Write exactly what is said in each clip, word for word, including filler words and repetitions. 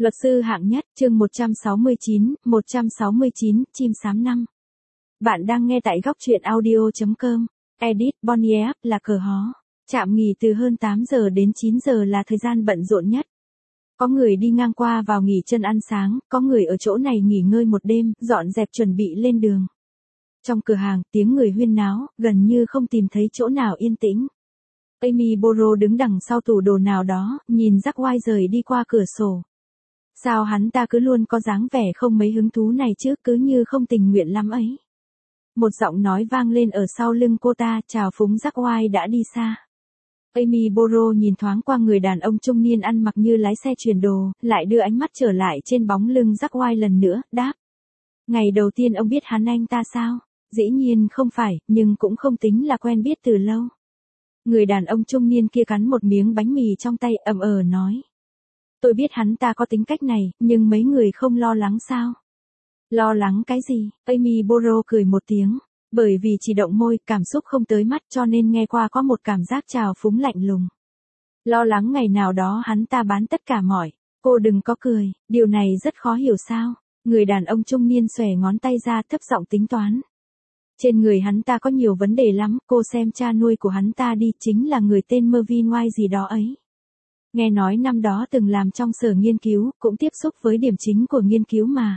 Luật sư hạng nhất, chương một trăm sáu mươi chín, một trăm sáu mươi chín, chim sám năm. Bạn đang nghe tại góc truyện audio chấm com. Edit, Bonnie là cờ hó. Trạm nghỉ từ hơn tám giờ đến chín giờ là thời gian bận rộn nhất. Có người đi ngang qua vào nghỉ chân ăn sáng, có người ở chỗ này nghỉ ngơi một đêm, dọn dẹp chuẩn bị lên đường. Trong cửa hàng, tiếng người huyên náo, gần như không tìm thấy chỗ nào yên tĩnh. Amy Boro đứng đằng sau tủ đồ nào đó, nhìn Jack White rời đi qua cửa sổ. Sao hắn ta cứ luôn có dáng vẻ không mấy hứng thú này chứ, cứ như không tình nguyện lắm ấy. Một giọng nói vang lên ở sau lưng cô ta, chào phúng Jack White đã đi xa. Amy Boro nhìn thoáng qua người đàn ông trung niên ăn mặc như lái xe chuyển đồ, lại đưa ánh mắt trở lại trên bóng lưng Jack White lần nữa, đáp. Ngày đầu tiên ông biết hắn anh ta sao? Dĩ nhiên không phải, nhưng cũng không tính là quen biết từ lâu. Người đàn ông trung niên kia cắn một miếng bánh mì trong tay, ậm ờ nói. Tôi biết hắn ta có tính cách này, nhưng mấy người không lo lắng sao? Lo lắng cái gì? Amy Boro cười một tiếng. Bởi vì chỉ động môi, cảm xúc không tới mắt cho nên nghe qua có một cảm giác trào phúng lạnh lùng. Lo lắng ngày nào đó hắn ta bán tất cả mọi. Cô đừng có cười, điều này rất khó hiểu sao? Người đàn ông trung niên xòe ngón tay ra thấp giọng tính toán. Trên người hắn ta có nhiều vấn đề lắm, cô xem cha nuôi của hắn ta đi, chính là người tên Mervyn White gì đó ấy. Nghe nói năm đó từng làm trong sở nghiên cứu, cũng tiếp xúc với điểm chính của nghiên cứu mà.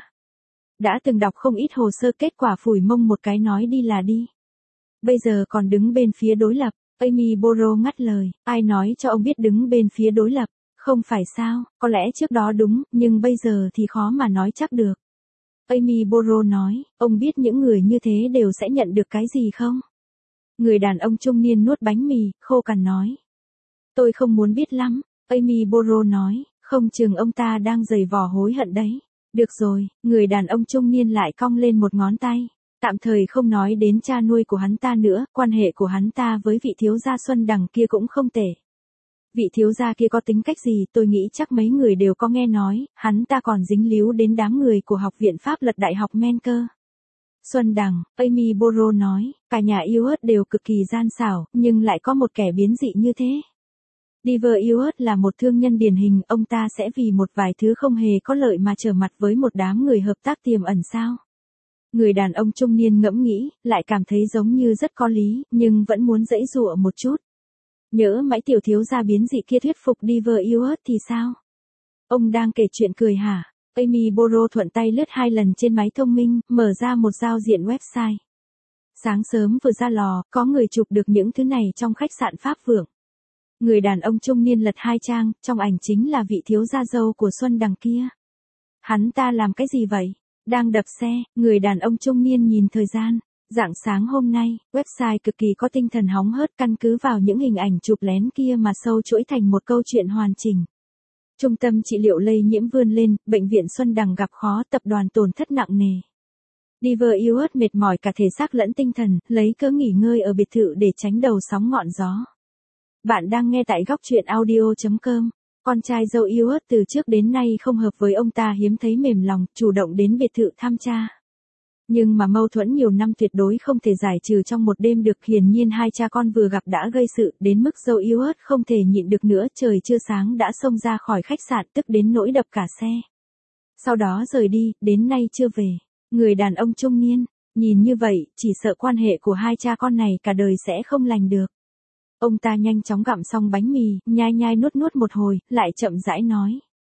Đã từng đọc không ít hồ sơ, kết quả phủi mông một cái nói đi là đi. Bây giờ còn đứng bên phía đối lập. Amy Boro ngắt lời, ai nói cho ông biết đứng bên phía đối lập? Không phải sao, có lẽ trước đó đúng, nhưng bây giờ thì khó mà nói chắc được. Amy Boro nói, ông biết những người như thế đều sẽ nhận được cái gì không? Người đàn ông trung niên nuốt bánh mì, khô cằn nói. Tôi không muốn biết lắm. Amy Boro nói, không chừng ông ta đang giày vò hối hận đấy. Được rồi, người đàn ông trung niên lại cong lên một ngón tay. Tạm thời không nói đến cha nuôi của hắn ta nữa, quan hệ của hắn ta với vị thiếu gia Xuân Đằng kia cũng không tệ. Vị thiếu gia kia có tính cách gì tôi nghĩ chắc mấy người đều có nghe nói, hắn ta còn dính líu đến đám người của học viện pháp luật đại học Men cơ. Xuân Đằng, Amy Boro nói, cả nhà yêu ớt đều cực kỳ gian xảo, nhưng lại có một kẻ biến dị như thế. Diver Ewart là một thương nhân điển hình, ông ta sẽ vì một vài thứ không hề có lợi mà trở mặt với một đám người hợp tác tiềm ẩn sao? Người đàn ông trung niên ngẫm nghĩ, lại cảm thấy giống như rất có lý, nhưng vẫn muốn giãy giụa một chút. Nhỡ mãi tiểu thiếu gia biến dị kia thuyết phục Diver Ewart thì sao? Ông đang kể chuyện cười hả? Amy Boro thuận tay lướt hai lần trên máy thông minh, mở ra một giao diện website. Sáng sớm vừa ra lò, có người chụp được những thứ này trong khách sạn Pháp Vượng. Người đàn ông trung niên lật hai trang, trong ảnh chính là vị thiếu gia dâu của Xuân Đằng kia. Hắn ta làm cái gì vậy? Đang đập xe, người đàn ông trung niên nhìn thời gian. Rạng sáng hôm nay, website cực kỳ có tinh thần hóng hớt, căn cứ vào những hình ảnh chụp lén kia mà sâu chuỗi thành một câu chuyện hoàn chỉnh. Trung tâm trị liệu lây nhiễm vươn lên, bệnh viện Xuân Đằng gặp khó, tập đoàn tổn thất nặng nề. Diver Ewart mệt mỏi cả thể xác lẫn tinh thần, lấy cớ nghỉ ngơi ở biệt thự để tránh đầu sóng ngọn gió. Bạn đang nghe tại góc truyện audio chấm com. Con trai dâu Ewart từ trước đến nay không hợp với ông ta, hiếm thấy mềm lòng, chủ động đến biệt thự thăm cha. Nhưng mà mâu thuẫn nhiều năm tuyệt đối không thể giải trừ trong một đêm được, hiển nhiên hai cha con vừa gặp đã gây sự, đến mức dâu Ewart không thể nhịn được nữa, trời chưa sáng đã xông ra khỏi khách sạn, tức đến nỗi đập cả xe. Sau đó rời đi, đến nay chưa về. Người đàn ông trung niên, nhìn như vậy, chỉ sợ quan hệ của hai cha con này cả đời sẽ không lành được. Ông ta nhanh chóng gặm xong bánh mì, nhai nhai nuốt nuốt một hồi, lại chậm rãi nói.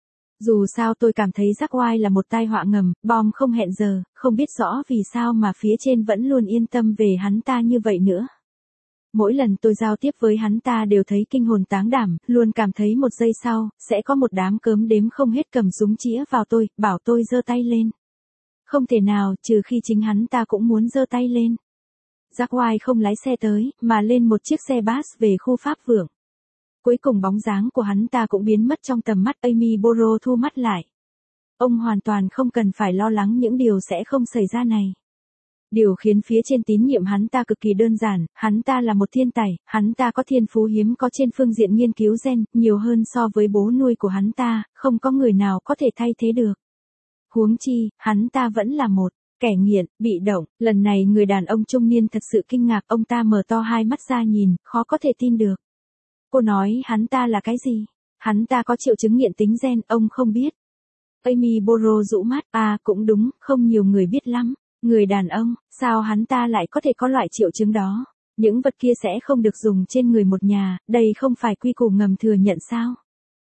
Dù sao tôi cảm thấy Jack White là một tai họa ngầm, bom không hẹn giờ, không biết rõ vì sao mà phía trên vẫn luôn yên tâm về hắn ta như vậy nữa. Mỗi lần tôi giao tiếp với hắn ta đều thấy kinh hồn táng đảm, luôn cảm thấy một giây sau, sẽ có một đám cớm đếm không hết cầm súng chĩa vào tôi, bảo tôi giơ tay lên. Không thể nào, trừ khi chính hắn ta cũng muốn giơ tay lên. Jack White không lái xe tới, mà lên một chiếc xe bus về khu Pháp Vượng. Cuối cùng bóng dáng của hắn ta cũng biến mất trong tầm mắt. Amy Boro thu mắt lại. Ông hoàn toàn không cần phải lo lắng những điều sẽ không xảy ra này. Điều khiến phía trên tín nhiệm hắn ta cực kỳ đơn giản, hắn ta là một thiên tài, hắn ta có thiên phú hiếm có trên phương diện nghiên cứu gen, nhiều hơn so với bố nuôi của hắn ta, không có người nào có thể thay thế được. Huống chi, hắn ta vẫn là một kẻ nghiện, bị động. Lần này người đàn ông trung niên thật sự kinh ngạc, ông ta mở to hai mắt ra nhìn, khó có thể tin được. Cô nói hắn ta là cái gì? Hắn ta có triệu chứng nghiện tính gen, ông không biết. Amy Boro rũ mắt, à cũng đúng, không nhiều người biết lắm. Người đàn ông, sao hắn ta lại có thể có loại triệu chứng đó? Những vật kia sẽ không được dùng trên người một nhà, đây không phải quy củ ngầm thừa nhận sao?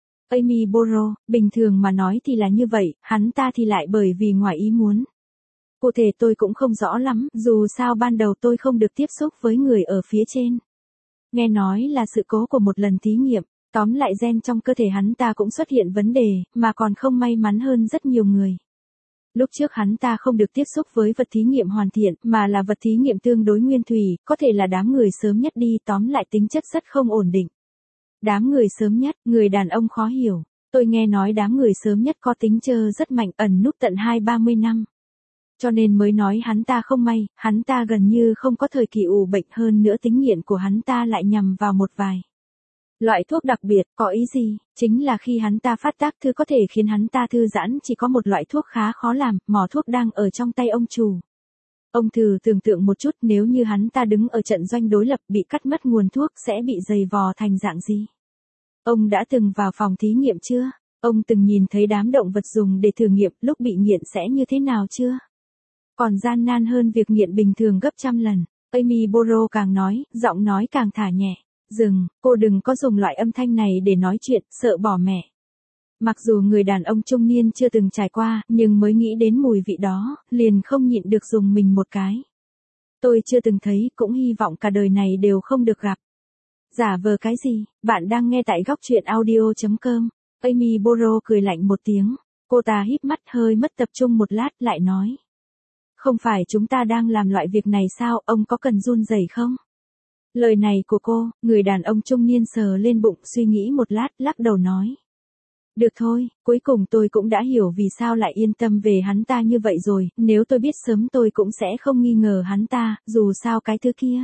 Amy Boro, bình thường mà nói thì là như vậy, hắn ta thì lại bởi vì ngoài ý muốn. Cụ thể tôi cũng không rõ lắm, dù sao ban đầu tôi không được tiếp xúc với người ở phía trên. Nghe nói là sự cố của một lần thí nghiệm, tóm lại gen trong cơ thể hắn ta cũng xuất hiện vấn đề, mà còn không may mắn hơn rất nhiều người. Lúc trước hắn ta không được tiếp xúc với vật thí nghiệm hoàn thiện, mà là vật thí nghiệm tương đối nguyên thủy, có thể là đám người sớm nhất đi, tóm lại tính chất rất không ổn định. Đám người sớm nhất, người đàn ông khó hiểu. Tôi nghe nói đám người sớm nhất có tính chơ rất mạnh, ẩn núp tận hai ba mươi năm. Cho nên mới nói hắn ta không may, hắn ta gần như không có thời kỳ ủ bệnh, hơn nữa tính nghiện của hắn ta lại nhằm vào một vài loại thuốc đặc biệt. Có ý gì? Chính là khi hắn ta phát tác thứ có thể khiến hắn ta thư giãn chỉ có một loại thuốc khá khó làm, mỏ thuốc đang ở trong tay ông chủ. Ông thử tưởng tượng một chút, nếu như hắn ta đứng ở trận doanh đối lập bị cắt mất nguồn thuốc sẽ bị dày vò thành dạng gì? Ông đã từng vào phòng thí nghiệm chưa? Ông từng nhìn thấy đám động vật dùng để thử nghiệm lúc bị nghiện sẽ như thế nào chưa? Còn gian nan hơn việc nghiện bình thường gấp trăm lần. Amy Boro càng nói, giọng nói càng thả nhẹ. Dừng, cô đừng có dùng loại âm thanh này để nói chuyện, sợ bỏ mẹ. Mặc dù người đàn ông trung niên chưa từng trải qua, nhưng mới nghĩ đến mùi vị đó, liền không nhịn được dùng mình một cái. Tôi chưa từng thấy, cũng hy vọng cả đời này đều không được gặp. Giả vờ cái gì? Bạn đang nghe tại góc truyện audio chấm com. Amy Boro cười lạnh một tiếng. Cô ta híp mắt hơi mất tập trung một lát lại nói. Không phải chúng ta đang làm loại việc này sao, ông có cần run rẩy không? Lời này của cô, người đàn ông trung niên sờ lên bụng suy nghĩ một lát, lắc đầu nói. Được thôi, cuối cùng tôi cũng đã hiểu vì sao lại yên tâm về hắn ta như vậy rồi, nếu tôi biết sớm tôi cũng sẽ không nghi ngờ hắn ta, dù sao cái thứ kia.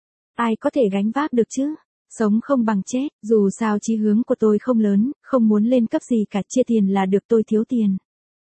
Ai có thể gánh vác được chứ? Sống không bằng chết, dù sao chí hướng của tôi không lớn, không muốn lên cấp gì cả, chia tiền là được, tôi thiếu tiền.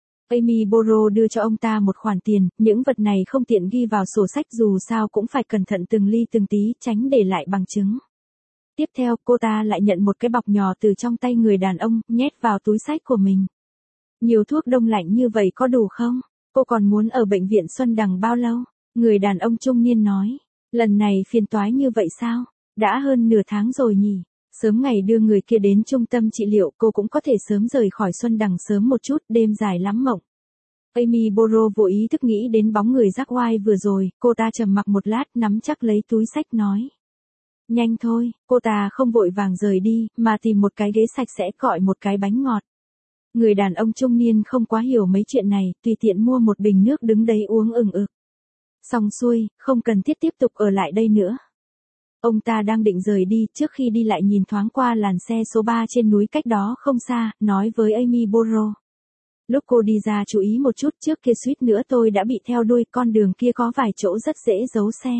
Amy Boro đưa cho ông ta một khoản tiền, những vật này không tiện ghi vào sổ sách dù sao cũng phải cẩn thận từng ly từng tí, tránh để lại bằng chứng. Tiếp theo, cô ta lại nhận một cái bọc nhỏ từ trong tay người đàn ông, nhét vào túi xách của mình. Nhiều thuốc đông lạnh như vậy có đủ không? Cô còn muốn ở bệnh viện Xuân Đằng bao lâu? Người đàn ông trung niên nói. Lần này phiền toái như vậy sao? Đã hơn nửa tháng rồi nhỉ? Sớm ngày đưa người kia đến trung tâm trị liệu, cô cũng có thể sớm rời khỏi Xuân Đằng sớm một chút, đêm dài lắm mộng. Amy Boro vô ý thức nghĩ đến bóng người rắc oai vừa rồi, cô ta trầm mặc một lát, nắm chắc lấy túi xách nói. Nhanh thôi, cô ta không vội vàng rời đi, mà tìm một cái ghế sạch sẽ gọi một cái bánh ngọt. Người đàn ông trung niên không quá hiểu mấy chuyện này, tùy tiện mua một bình nước đứng đấy uống ừng ực. Xong xuôi, không cần thiết tiếp tục ở lại đây nữa. Ông ta đang định rời đi, trước khi đi lại nhìn thoáng qua làn xe số ba trên núi cách đó không xa, nói với Amy Boro. Lúc cô đi ra chú ý một chút, trước kia suýt nữa tôi đã bị theo đuôi, con đường kia có vài chỗ rất dễ giấu xe.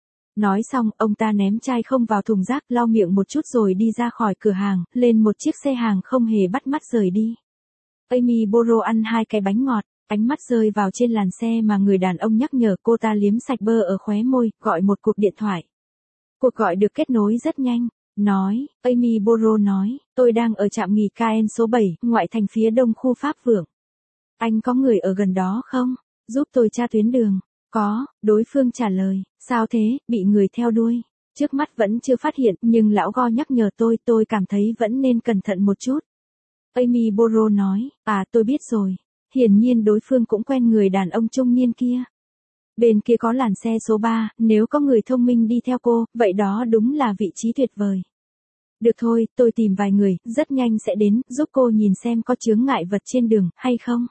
Nói xong, ông ta ném chai không vào thùng rác, lau miệng một chút rồi đi ra khỏi cửa hàng, lên một chiếc xe hàng không hề bắt mắt rời đi. Amy Boro ăn hai cái bánh ngọt, ánh mắt rơi vào trên làn xe mà người đàn ông nhắc nhở, cô ta liếm sạch bơ ở khóe môi, gọi một cuộc điện thoại. Cuộc gọi được kết nối rất nhanh. Nói, Amy Boro nói, tôi đang ở trạm nghỉ ca en số bảy, ngoại thành phía đông khu Pháp Vượng. Anh có người ở gần đó không? Giúp tôi tra tuyến đường. Có, đối phương trả lời, sao thế, bị người theo đuôi. Trước mắt vẫn chưa phát hiện, nhưng lão Go nhắc nhở tôi, tôi cảm thấy vẫn nên cẩn thận một chút. Amy Boro nói, à tôi biết rồi. Hiển nhiên đối phương cũng quen người đàn ông trung niên kia. Bên kia có làn xe số ba, nếu có người thông minh đi theo cô, vậy đó đúng là vị trí tuyệt vời. Được thôi, tôi tìm vài người, rất nhanh sẽ đến, giúp cô nhìn xem có chướng ngại vật trên đường, hay không.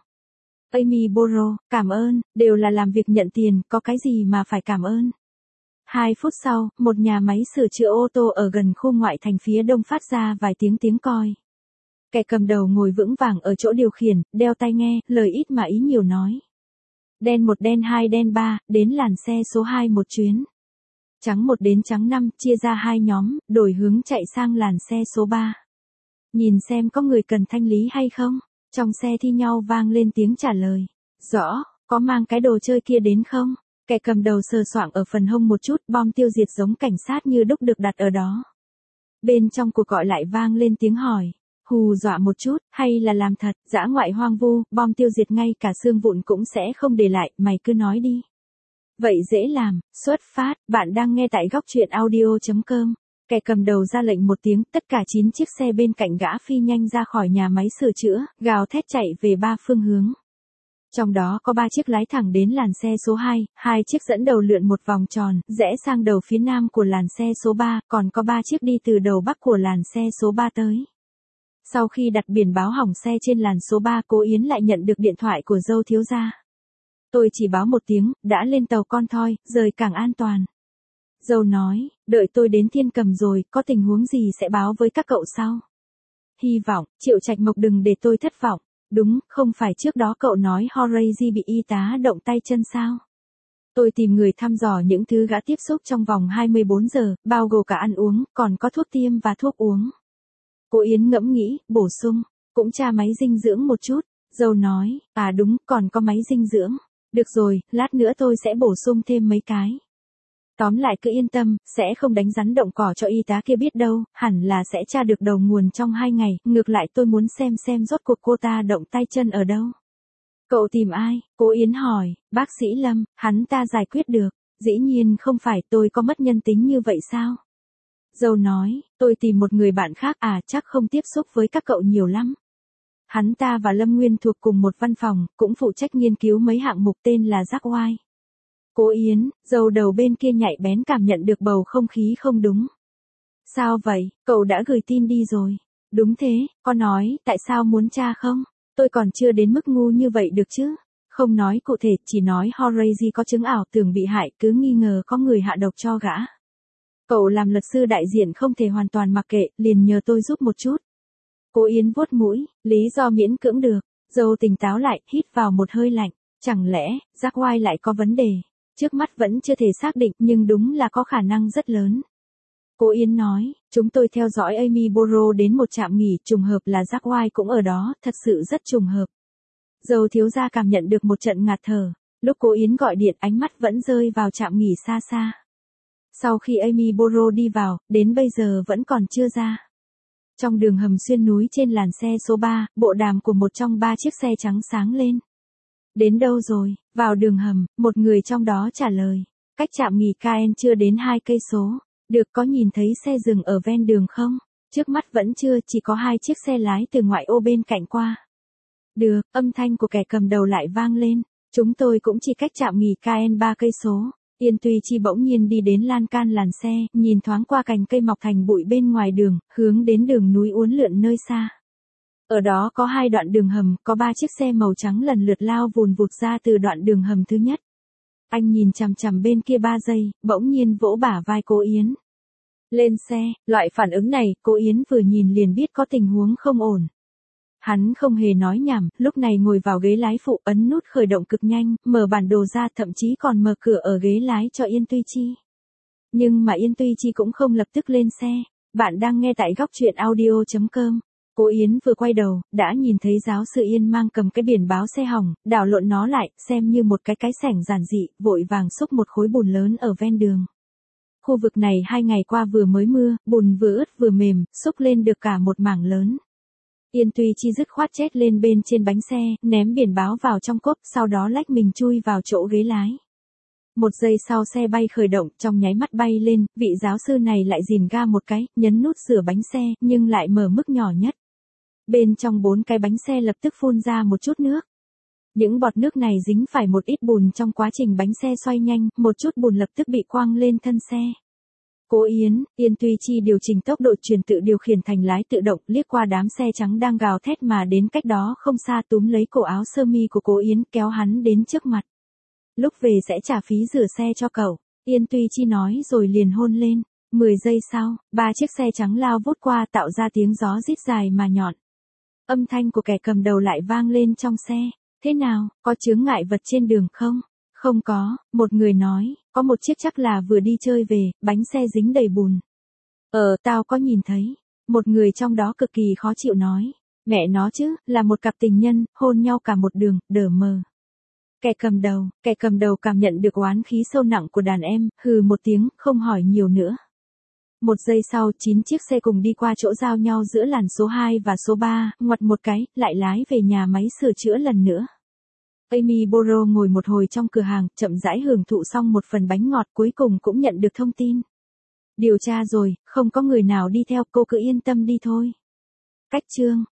Amy Boro, cảm ơn, đều là làm việc nhận tiền, có cái gì mà phải cảm ơn. Hai phút sau, một nhà máy sửa chữa ô tô ở gần khu ngoại thành phía đông phát ra vài tiếng tiếng còi. Kẻ cầm đầu ngồi vững vàng ở chỗ điều khiển, đeo tai nghe, lời ít mà ý nhiều nói. Đen một đen hai đen ba, đến làn xe số hai một chuyến. Trắng một đến trắng năm, chia ra hai nhóm, đổi hướng chạy sang làn xe số ba. Nhìn xem có người cần thanh lý hay không? Trong xe thi nhau vang lên tiếng trả lời. Rõ, có mang cái đồ chơi kia đến không? Kẻ cầm đầu sờ soạng ở phần hông một chút, bom tiêu diệt giống cảnh sát như đúc được đặt ở đó. Bên trong cuộc gọi lại vang lên tiếng hỏi. hù dọa một chút, hay là làm thật, dã ngoại hoang vu, bom tiêu diệt ngay cả xương vụn cũng sẽ không để lại, mày cứ nói đi. Vậy dễ làm, xuất phát, bạn đang nghe tại góc truyện audio.com. Kẻ cầm đầu ra lệnh một tiếng, tất cả chín chiếc xe bên cạnh gã phi nhanh ra khỏi nhà máy sửa chữa, gào thét chạy về ba phương hướng. Trong đó có ba chiếc lái thẳng đến làn xe số hai, hai chiếc dẫn đầu lượn một vòng tròn, rẽ sang đầu phía nam của làn xe số ba, còn có ba chiếc đi từ đầu bắc của làn xe số ba tới. Sau khi đặt biển báo hỏng xe trên làn số ba, cô Yến lại nhận được điện thoại của dâu thiếu gia. Tôi chỉ báo một tiếng, đã lên tàu con thoi, rời cảng an toàn. Dâu nói, đợi tôi đến Thiên Cầm rồi, có tình huống gì sẽ báo với các cậu sau. Hy vọng, Triệu Trạch Mộc đừng để tôi thất vọng. Đúng, không phải trước đó cậu nói Horace bị y tá động tay chân sao? Tôi tìm người thăm dò những thứ gã tiếp xúc trong vòng hai mươi bốn giờ, bao gồm cả ăn uống, còn có thuốc tiêm và thuốc uống. Cô Yến ngẫm nghĩ, bổ sung, cũng tra máy dinh dưỡng một chút. Dâu nói, à đúng, còn có máy dinh dưỡng. Được rồi, lát nữa tôi sẽ bổ sung thêm mấy cái. Tóm lại cứ yên tâm, sẽ không đánh rắn động cỏ cho y tá kia biết đâu, hẳn là sẽ tra được đầu nguồn trong hai ngày, ngược lại tôi muốn xem xem rốt cuộc cô ta động tay chân ở đâu. Cậu tìm ai? Cô Yến hỏi, bác sĩ Lâm, hắn ta giải quyết được, dĩ nhiên không phải, tôi có mất nhân tính như vậy sao? Dâu nói, tôi tìm một người bạn khác à, chắc không tiếp xúc với các cậu nhiều lắm. Hắn ta và Lâm Nguyên thuộc cùng một văn phòng, cũng phụ trách nghiên cứu mấy hạng mục tên là Jack White. Cô Yến, dâu đầu bên kia nhạy bén cảm nhận được bầu không khí không đúng. Sao vậy, cậu đã gửi tin đi rồi. Đúng thế, có nói, tại sao muốn tra không? Tôi còn chưa đến mức ngu như vậy được chứ. Không nói cụ thể, chỉ nói Horace có chứng ảo tưởng bị hại, cứ nghi ngờ có người hạ độc cho gã. Cậu làm luật sư đại diện không thể hoàn toàn mặc kệ, liền nhờ tôi giúp một chút. Cô Yến vuốt mũi, lý do miễn cưỡng được. Dâu tỉnh táo lại, hít vào một hơi lạnh. Chẳng lẽ, Jack White lại có vấn đề? Trước mắt vẫn chưa thể xác định, nhưng đúng là có khả năng rất lớn. Cô Yến nói, chúng tôi theo dõi Amy Boro đến một trạm nghỉ, trùng hợp là Jack White cũng ở đó, thật sự rất trùng hợp. Dâu thiếu gia cảm nhận được một trận ngạt thở. Lúc cô Yến gọi điện, ánh mắt vẫn rơi vào trạm nghỉ xa xa. Sau khi Amy Boro đi vào, đến bây giờ vẫn còn chưa ra. Trong đường hầm xuyên núi trên làn xe số ba, bộ đàm của một trong ba chiếc xe trắng sáng lên. Đến đâu rồi? Vào đường hầm, một người trong đó trả lời. Cách trạm nghỉ Caen chưa đến hai cây số. Được, có nhìn thấy xe dừng ở ven đường không? Trước mắt vẫn chưa, chỉ có hai chiếc xe lái từ ngoại ô bên cạnh qua. Được, âm thanh của kẻ cầm đầu lại vang lên. Chúng tôi cũng chỉ cách trạm nghỉ Caen ba cây số. Yên Tuy Chi bỗng nhiên đi đến lan can làn xe, nhìn thoáng qua cành cây mọc thành bụi bên ngoài đường, hướng đến đường núi uốn lượn nơi xa. Ở đó có hai đoạn đường hầm, có ba chiếc xe màu trắng lần lượt lao vùn vụt ra từ đoạn đường hầm thứ nhất. Anh nhìn chằm chằm bên kia ba giây, bỗng nhiên vỗ bả vai cô Yến. Lên xe, loại phản ứng này, cô Yến vừa nhìn liền biết có tình huống không ổn. Hắn không hề nói nhảm, lúc này ngồi vào ghế lái phụ, ấn nút khởi động cực nhanh, mở bản đồ ra, thậm chí còn mở cửa ở ghế lái cho Yên Tuy Chi. Nhưng mà Yên Tuy Chi cũng không lập tức lên xe. Bạn đang nghe tại góc truyện audio.com. Cô Yến vừa quay đầu, đã nhìn thấy giáo sư Yên mang cầm cái biển báo xe hỏng, đảo lộn nó lại, xem như một cái cái sảnh giản dị, vội vàng xúc một khối bùn lớn ở ven đường. Khu vực này hai ngày qua vừa mới mưa, bùn vừa ướt vừa mềm, xúc lên được cả một mảng lớn. Yên Tuy Chi dứt khoát chết lên bên trên bánh xe, ném biển báo vào trong cốp, sau đó lách mình chui vào chỗ ghế lái. Một giây sau xe bay khởi động, trong nháy mắt bay lên, vị giáo sư này lại dìm ga một cái, nhấn nút sửa bánh xe, nhưng lại mở mức nhỏ nhất. Bên trong bốn cái bánh xe lập tức phun ra một chút nước. Những bọt nước này dính phải một ít bùn trong quá trình bánh xe xoay nhanh, một chút bùn lập tức bị quăng lên thân xe. Cô Yến, Yên Tuy Chi điều chỉnh tốc độ chuyển tự điều khiển thành lái tự động, liếc qua đám xe trắng đang gào thét mà đến cách đó không xa, túm lấy cổ áo sơ mi của cô Yến, kéo hắn đến trước mặt. Lúc về sẽ trả phí rửa xe cho cậu, Yên Tuy Chi nói rồi liền hôn lên. Mười giây sau, ba chiếc xe trắng lao vút qua, tạo ra tiếng gió rít dài mà nhọn. Âm thanh của kẻ cầm đầu lại vang lên trong xe. Thế nào, có chướng ngại vật trên đường không? Không có, một người nói, có một chiếc chắc là vừa đi chơi về, bánh xe dính đầy bùn. Ờ, tao có nhìn thấy. Một người trong đó cực kỳ khó chịu nói. Mẹ nó chứ, là một cặp tình nhân, hôn nhau cả một đường, đờ mờ. Kẻ cầm đầu, kẻ cầm đầu cảm nhận được oán khí sâu nặng của đàn em, hừ một tiếng, không hỏi nhiều nữa. Một giây sau, chín chiếc xe cùng đi qua chỗ giao nhau giữa làn số hai và số ba, ngoặt một cái, lại lái về nhà máy sửa chữa lần nữa. Amy Boro ngồi một hồi trong cửa hàng, chậm rãi hưởng thụ xong một phần bánh ngọt, cuối cùng cũng nhận được thông tin. Điều tra rồi, không có người nào đi theo, cô cứ yên tâm đi thôi. Cách chương